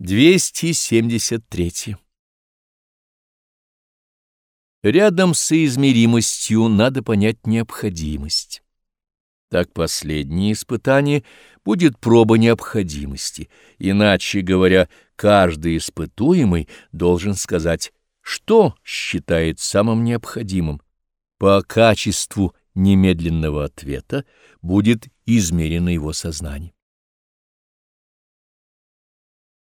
273. Рядом с соизмеримостью надо понять необходимость. Так последнее испытание будет проба необходимости. Иначе говоря, каждый испытуемый должен сказать, что считает самым необходимым. По качеству немедленного ответа будет измерено его сознание.